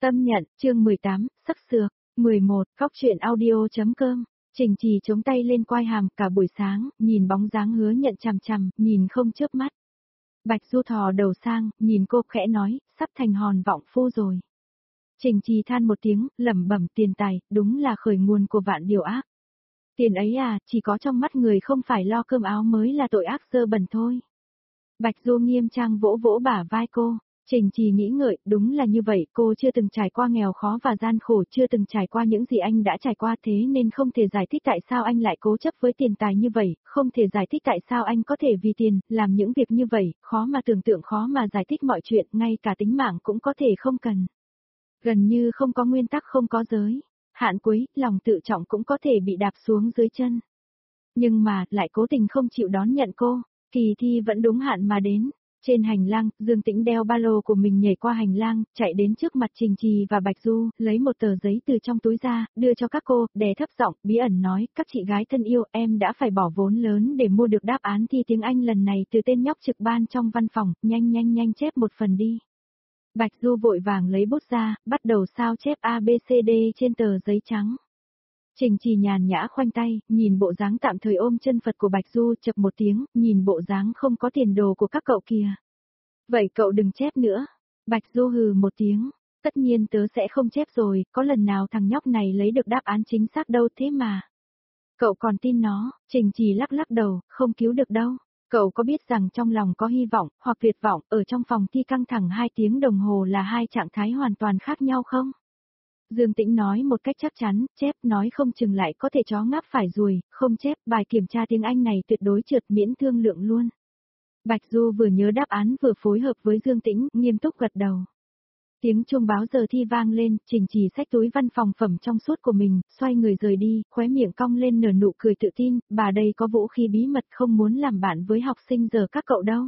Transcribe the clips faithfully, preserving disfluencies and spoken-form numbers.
Tâm nhận, chương mười tám, sắc sược, mười một, Cóc truyện audio.com. Trình Trì chống tay lên quai hàm cả buổi sáng, nhìn bóng dáng Hứa Nhận chằm chằm, nhìn không chớp mắt. Bạch Du thò đầu sang, nhìn cô khẽ nói, sắp thành hòn vọng phu rồi. Trình Trì than một tiếng, lẩm bẩm tiền tài, đúng là khởi nguồn của vạn điều ác. Tiền ấy à, chỉ có trong mắt người không phải lo cơm áo mới là tội ác dơ bẩn thôi. Bạch Du nghiêm trang vỗ vỗ bả vai cô. Trình Trì nghĩ ngợi, đúng là như vậy, cô chưa từng trải qua nghèo khó và gian khổ, chưa từng trải qua những gì anh đã trải qua, thế nên không thể giải thích tại sao anh lại cố chấp với tiền tài như vậy, không thể giải thích tại sao anh có thể vì tiền, làm những việc như vậy, khó mà tưởng tượng, khó mà giải thích mọi chuyện, ngay cả tính mạng cũng có thể không cần. Gần như không có nguyên tắc, không có giới hạn cuối, lòng tự trọng cũng có thể bị đạp xuống dưới chân. Nhưng mà, lại cố tình không chịu đón nhận cô, kỳ thi vẫn đúng hạn mà đến. Trên hành lang, Dương Tĩnh đeo ba lô của mình nhảy qua hành lang, chạy đến trước mặt Trình Trì và Bạch Du, lấy một tờ giấy từ trong túi ra, đưa cho các cô, đè thấp giọng, bí ẩn nói, các chị gái thân yêu, em đã phải bỏ vốn lớn để mua được đáp án thi tiếng Anh lần này từ tên nhóc trực ban trong văn phòng, nhanh nhanh nhanh chép một phần đi. Bạch Du vội vàng lấy bút ra, bắt đầu sao chép A B C D trên tờ giấy trắng. Trình Trì nhàn nhã khoanh tay, nhìn bộ dáng tạm thời ôm chân Phật của Bạch Du, chập một tiếng, nhìn bộ dáng không có tiền đồ của các cậu kìa. Vậy cậu đừng chép nữa. Bạch Du hừ một tiếng, tất nhiên tớ sẽ không chép rồi, có lần nào thằng nhóc này lấy được đáp án chính xác đâu thế mà. Cậu còn tin nó, Trình Trì lắc lắc đầu, không cứu được đâu. Cậu có biết rằng trong lòng có hy vọng, hoặc tuyệt vọng, ở trong phòng thi căng thẳng hai tiếng đồng hồ là hai trạng thái hoàn toàn khác nhau không? Dương Tĩnh nói một cách chắc chắn, chép nói không chừng lại có thể chó ngáp phải ruồi, không chép, bài kiểm tra tiếng Anh này tuyệt đối trượt miễn thương lượng luôn. Bạch Du vừa nhớ đáp án vừa phối hợp với Dương Tĩnh, nghiêm túc gật đầu. Tiếng chuông báo giờ thi vang lên, Trình Trì xách túi văn phòng phẩm trong suốt của mình, xoay người rời đi, khóe miệng cong lên nở nụ cười tự tin, bà đây có vũ khí bí mật không muốn làm bạn với học sinh giờ các cậu đâu.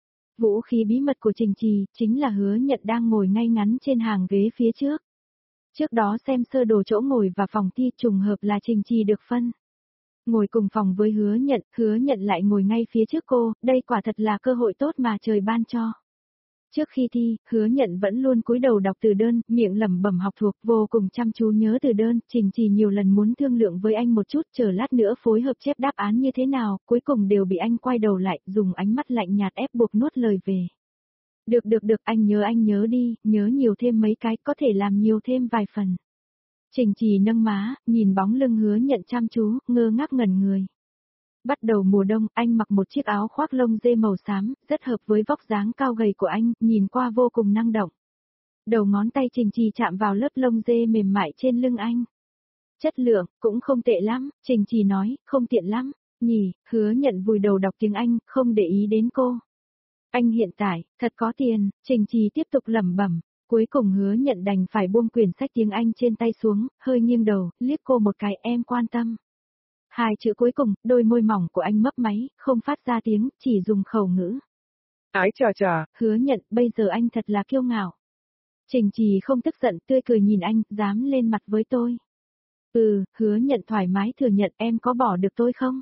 Vũ khí bí mật của Trình Trì, chính là Hứa Nhận đang ngồi ngay ngắn trên hàng ghế phía trước. Trước đó xem sơ đồ chỗ ngồi và phòng thi trùng hợp là Trình Trì được phân. Ngồi cùng phòng với Hứa Nhận, Hứa Nhận lại ngồi ngay phía trước cô, đây quả thật là cơ hội tốt mà trời ban cho. Trước khi thi, Hứa Nhận vẫn luôn cúi đầu đọc từ đơn, miệng lẩm bẩm học thuộc, vô cùng chăm chú nhớ từ đơn, Trình Trì nhiều lần muốn thương lượng với anh một chút, chờ lát nữa phối hợp chép đáp án như thế nào, cuối cùng đều bị anh quay đầu lại, dùng ánh mắt lạnh nhạt ép buộc nuốt lời về. Được được được, anh nhớ anh nhớ đi, nhớ nhiều thêm mấy cái, có thể làm nhiều thêm vài phần. Trình Trì nâng má, nhìn bóng lưng Hứa Nhận chăm chú, ngơ ngác ngẩn người. Bắt đầu mùa đông, anh mặc một chiếc áo khoác lông dê màu xám, rất hợp với vóc dáng cao gầy của anh, nhìn qua vô cùng năng động. Đầu ngón tay Trình Trì chạm vào lớp lông dê mềm mại trên lưng anh. Chất lượng, cũng không tệ lắm, Trình Trì nói, không tiện lắm, nhỉ, Hứa Nhận vùi đầu đọc tiếng Anh, không để ý đến cô. Anh hiện tại, thật có tiền, Trình Trì tiếp tục lẩm bẩm. Cuối cùng Hứa Nhận đành phải buông quyển sách tiếng Anh trên tay xuống, hơi nghiêng đầu, liếc cô một cái, em quan tâm. Hai chữ cuối cùng, đôi môi mỏng của anh mấp máy, không phát ra tiếng, chỉ dùng khẩu ngữ. Ái chà chà, Hứa Nhận, bây giờ anh thật là kiêu ngạo. Trình Trì không tức giận, tươi cười nhìn anh, dám lên mặt với tôi. Ừ, Hứa Nhận thoải mái thừa nhận, em có bỏ được tôi không?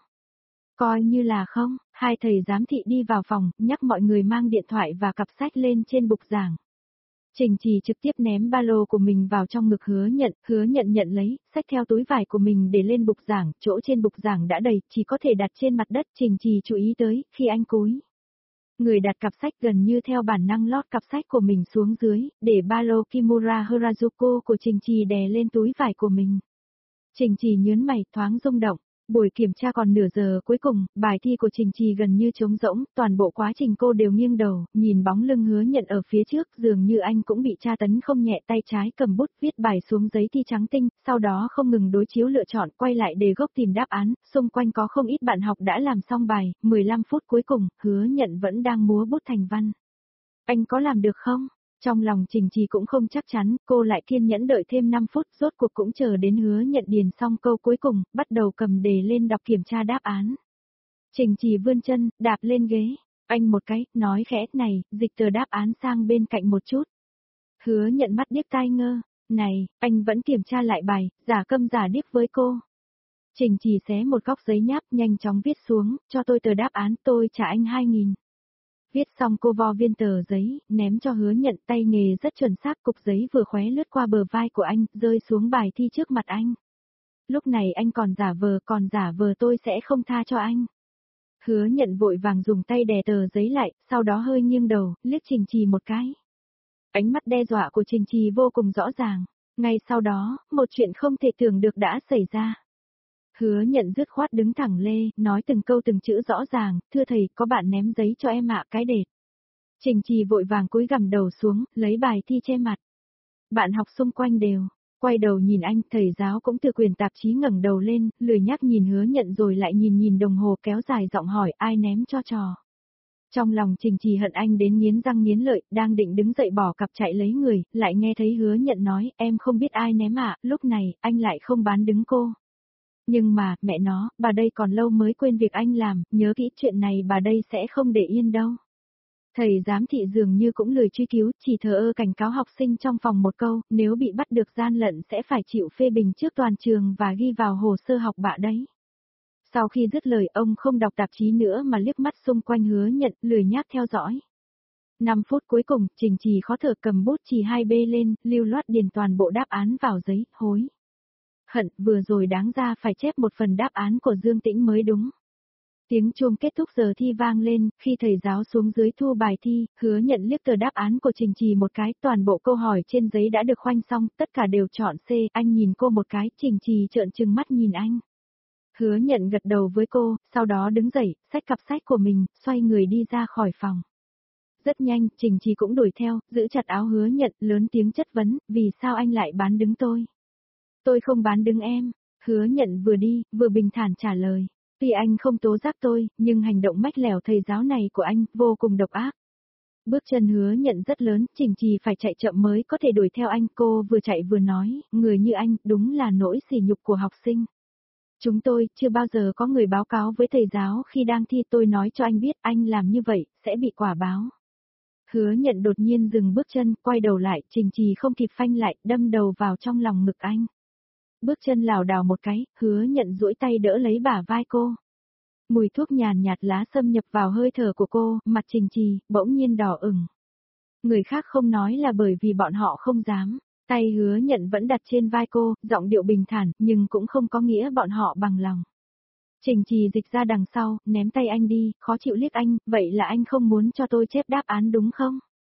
Coi như là không, hai thầy giám thị đi vào phòng, nhắc mọi người mang điện thoại và cặp sách lên trên bục giảng. Trình Trì trực tiếp ném ba lô của mình vào trong ngực Hứa Nhận, Hứa Nhận nhận lấy, xách theo túi vải của mình để lên bục giảng, chỗ trên bục giảng đã đầy, chỉ có thể đặt trên mặt đất, Trình Trì chú ý tới, khi anh cúi. Người đặt cặp sách gần như theo bản năng lót cặp sách của mình xuống dưới, để ba lô Kimura Harajuku của Trình Trì đè lên túi vải của mình. Trình Trì nhớn mày, thoáng rung động. Buổi kiểm tra còn nửa giờ cuối cùng, bài thi của Trình Trì gần như trống rỗng, toàn bộ quá trình cô đều nghiêng đầu, nhìn bóng lưng Hứa Nhận ở phía trước, dường như anh cũng bị tra tấn không nhẹ, tay trái cầm bút viết bài xuống giấy thi trắng tinh, sau đó không ngừng đối chiếu lựa chọn, quay lại đề gốc tìm đáp án, xung quanh có không ít bạn học đã làm xong bài, mười lăm phút cuối cùng, Hứa Nhận vẫn đang múa bút thành văn. Anh có làm được không? Trong lòng Trình Trì cũng không chắc chắn, cô lại kiên nhẫn đợi thêm năm phút, rốt cuộc cũng chờ đến Hứa Nhận điền xong câu cuối cùng, bắt đầu cầm đề lên đọc kiểm tra đáp án. Trình Trì vươn chân, đạp lên ghế, anh một cái, nói khẽ, này, dịch tờ đáp án sang bên cạnh một chút. Hứa Nhận mắt điếc tai ngơ, này, anh vẫn kiểm tra lại bài, giả câm giả điếc với cô. Trình Trì xé một góc giấy nháp, nhanh chóng viết xuống, cho tôi tờ đáp án, tôi trả anh hai nghìn. Viết xong cô vo viên tờ giấy, ném cho Hứa Nhận, tay nghề rất chuẩn xác, cục giấy vừa khóe lướt qua bờ vai của anh, rơi xuống bài thi trước mặt anh. Lúc này anh còn giả vờ, còn giả vờ tôi sẽ không tha cho anh. Hứa Nhận vội vàng dùng tay đè tờ giấy lại, sau đó hơi nghiêng đầu, liếc Trình Trì một cái. Ánh mắt đe dọa của Trình Trì vô cùng rõ ràng. Ngay sau đó, một chuyện không thể tưởng được đã xảy ra. Hứa Nhận dứt khoát đứng thẳng lê, nói từng câu từng chữ rõ ràng, thưa thầy, có bạn ném giấy cho em ạ, cái đệt. Trình Trì vội vàng cúi gằm đầu xuống, lấy bài thi che mặt. Bạn học xung quanh đều, quay đầu nhìn anh, thầy giáo cũng từ quyển tạp chí ngẩng đầu lên, lười nhác nhìn Hứa Nhận rồi lại nhìn nhìn đồng hồ, kéo dài giọng hỏi ai ném cho trò. Trong lòng Trình Trì hận anh đến nghiến răng nghiến lợi, đang định đứng dậy bỏ cặp chạy lấy người, lại nghe thấy Hứa Nhận nói, em không biết ai ném ạ, lúc này, anh lại không bán đứng cô. Nhưng mà, mẹ nó, bà đây còn lâu mới quên việc anh làm, nhớ kỹ chuyện này bà đây sẽ không để yên đâu. Thầy giám thị dường như cũng lười truy cứu, chỉ thờ ơ cảnh cáo học sinh trong phòng một câu, nếu bị bắt được gian lận sẽ phải chịu phê bình trước toàn trường và ghi vào hồ sơ học bạ đấy. Sau khi dứt lời ông không đọc tạp chí nữa mà liếc mắt xung quanh Hứa Nhận, lười nhác theo dõi. năm phút cuối cùng, Trình Trì khó thở cầm bút chì hai bê lên, lưu loát điền toàn bộ đáp án vào giấy, hối. Hận, vừa rồi đáng ra phải chép một phần đáp án của Dương Tĩnh mới đúng. Tiếng chuông kết thúc giờ thi vang lên, khi thầy giáo xuống dưới thu bài thi, Hứa Nhận liếc tờ đáp án của Trình Trì một cái, toàn bộ câu hỏi trên giấy đã được khoanh xong, tất cả đều chọn C, anh nhìn cô một cái, Trình Trì trợn trừng mắt nhìn anh. Hứa Nhận gật đầu với cô, sau đó đứng dậy, xách cặp sách của mình, xoay người đi ra khỏi phòng. Rất nhanh, Trình Trì cũng đuổi theo, giữ chặt áo Hứa Nhận, lớn tiếng chất vấn, vì sao anh lại bán đứng tôi? Tôi không bán đứng em. Hứa Nhận vừa đi, vừa bình thản trả lời. Tuy anh không tố giác tôi, nhưng hành động mách lẻo thầy giáo này của anh, vô cùng độc ác. Bước chân Hứa Nhận rất lớn, Trình Trì phải chạy chậm mới có thể đuổi theo anh. Cô vừa chạy vừa nói, người như anh, đúng là nỗi sỉ nhục của học sinh. Chúng tôi, chưa bao giờ có người báo cáo với thầy giáo khi đang thi, tôi nói cho anh biết, anh làm như vậy, sẽ bị quả báo. Hứa Nhận đột nhiên dừng bước chân, quay đầu lại, Trình Trì không kịp phanh lại, đâm đầu vào trong lòng ngực anh. Bước chân lảo đảo một cái, Hứa Nhận duỗi tay đỡ lấy bả vai cô. Mùi thuốc nhàn nhạt lá xâm nhập vào hơi thở của cô, mặt Trình Trì, bỗng nhiên đỏ ửng. Người khác không nói là bởi vì bọn họ không dám. Tay Hứa Nhận vẫn đặt trên vai cô, giọng điệu bình thản, nhưng cũng không có nghĩa bọn họ bằng lòng. Trình Trì dịch ra đằng sau, ném tay anh đi, khó chịu liếc anh, vậy là anh không muốn cho tôi chép đáp án đúng không?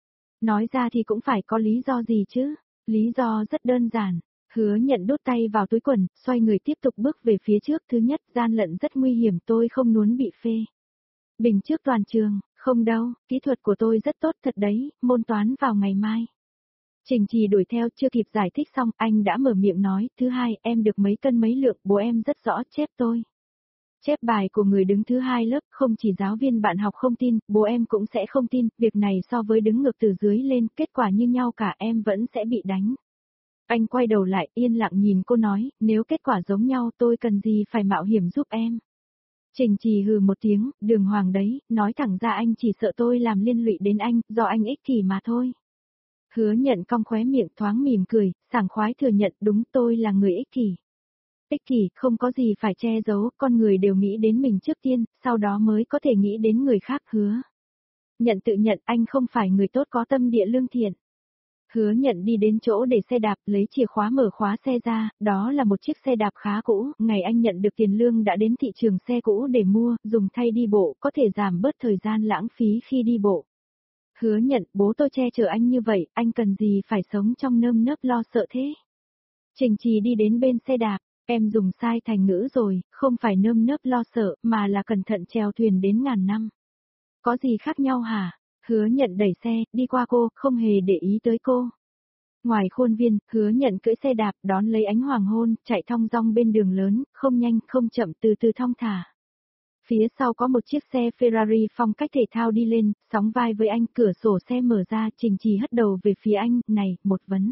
Nói ra thì cũng phải có lý do gì chứ? Lý do rất đơn giản. Hứa Nhận đút tay vào túi quần, xoay người tiếp tục bước về phía trước. Thứ nhất, gian lận rất nguy hiểm, tôi không muốn bị phê bình trước toàn trường. Không đâu, kỹ thuật của tôi rất tốt thật đấy, môn toán vào ngày mai. Trình Trì đuổi theo, chưa kịp giải thích xong, anh đã mở miệng nói, thứ hai, em được mấy cân mấy lượng, bố em rất rõ, chép tôi. Chép bài của người đứng thứ hai lớp, không chỉ giáo viên bạn học không tin, bố em cũng sẽ không tin, việc này so với đứng ngược từ dưới lên, kết quả như nhau cả, em vẫn sẽ bị đánh. Anh quay đầu lại, yên lặng nhìn cô nói, nếu kết quả giống nhau tôi cần gì phải mạo hiểm giúp em. Trình Trì hừ một tiếng, đường hoàng đấy, nói thẳng ra anh chỉ sợ tôi làm liên lụy đến anh, do anh ích kỷ mà thôi. Hứa Nhận cong khóe miệng thoáng mỉm cười, sảng khoái thừa nhận đúng tôi là người ích kỷ. Ích kỷ, không có gì phải che giấu, con người đều nghĩ đến mình trước tiên, sau đó mới có thể nghĩ đến người khác. Hứa Nhận tự nhận anh không phải người tốt có tâm địa lương thiện. Hứa Nhận đi đến chỗ để xe đạp, lấy chìa khóa mở khóa xe ra, đó là một chiếc xe đạp khá cũ, ngày anh nhận được tiền lương đã đến thị trường xe cũ để mua, dùng thay đi bộ, có thể giảm bớt thời gian lãng phí khi đi bộ. Hứa Nhận, bố tôi che chở anh như vậy, anh cần gì phải sống trong nơm nớp lo sợ thế? Trình Trì đi đến bên xe đạp, em dùng sai thành ngữ rồi, không phải nơm nớp lo sợ, mà là cẩn thận chèo thuyền đến ngàn năm. Có gì khác nhau hả? Hứa Nhận đẩy xe, đi qua cô, không hề để ý tới cô. Ngoài khuôn viên, Hứa Nhận cưỡi xe đạp, đón lấy ánh hoàng hôn, chạy thong dong bên đường lớn, không nhanh, không chậm, từ từ thong thả. Phía sau có một chiếc xe Ferrari phong cách thể thao đi lên, sóng vai với anh, cửa sổ xe mở ra, Trình Trì hất đầu về phía anh, này, một vấn.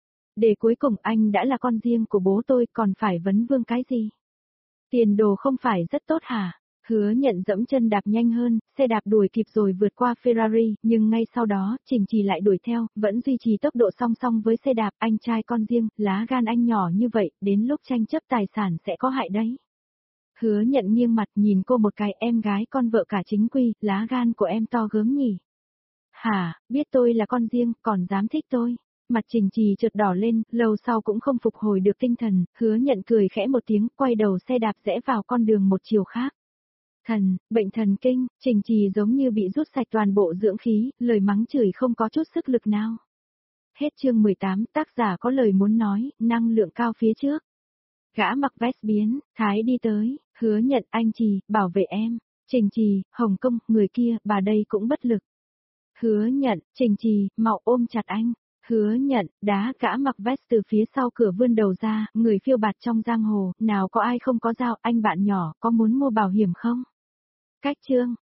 Để cuối cùng anh đã là con riêng của bố tôi, còn phải vấn vương cái gì? Tiền đồ không phải rất tốt hả? Hứa Nhận dẫm chân đạp nhanh hơn, xe đạp đuổi kịp rồi vượt qua Ferrari, nhưng ngay sau đó, Trình Trì lại đuổi theo, vẫn duy trì tốc độ song song với xe đạp, anh trai con riêng, lá gan anh nhỏ như vậy, đến lúc tranh chấp tài sản sẽ có hại đấy. Hứa nhận nghiêng mặt nhìn cô một cái, em gái con vợ cả chính quy, lá gan của em to gớm nhỉ. Hả, biết tôi là con riêng, còn dám thích tôi. Mặt Trình Trì chợt đỏ lên, lâu sau cũng không phục hồi được tinh thần, hứa nhận cười khẽ một tiếng, quay đầu xe đạp rẽ vào con đường một chiều khác. Thần, bệnh thần kinh, Trình Trì giống như bị rút sạch toàn bộ dưỡng khí, lời mắng chửi không có chút sức lực nào. Hết chương mười tám, tác giả có lời muốn nói, năng lượng cao phía trước. Gã mặc vest biến, Thái đi tới, hứa nhận anh Trì, bảo vệ em. Trình Trì, Hồng Kông, người kia, bà đây cũng bất lực. Hứa nhận, Trình Trì, mau ôm chặt anh. Hứa nhận, đá gã mặc vest từ phía sau cửa vươn đầu ra, người phiêu bạt trong giang hồ, nào có ai không có dao, anh bạn nhỏ, có muốn mua bảo hiểm không? Cách chương.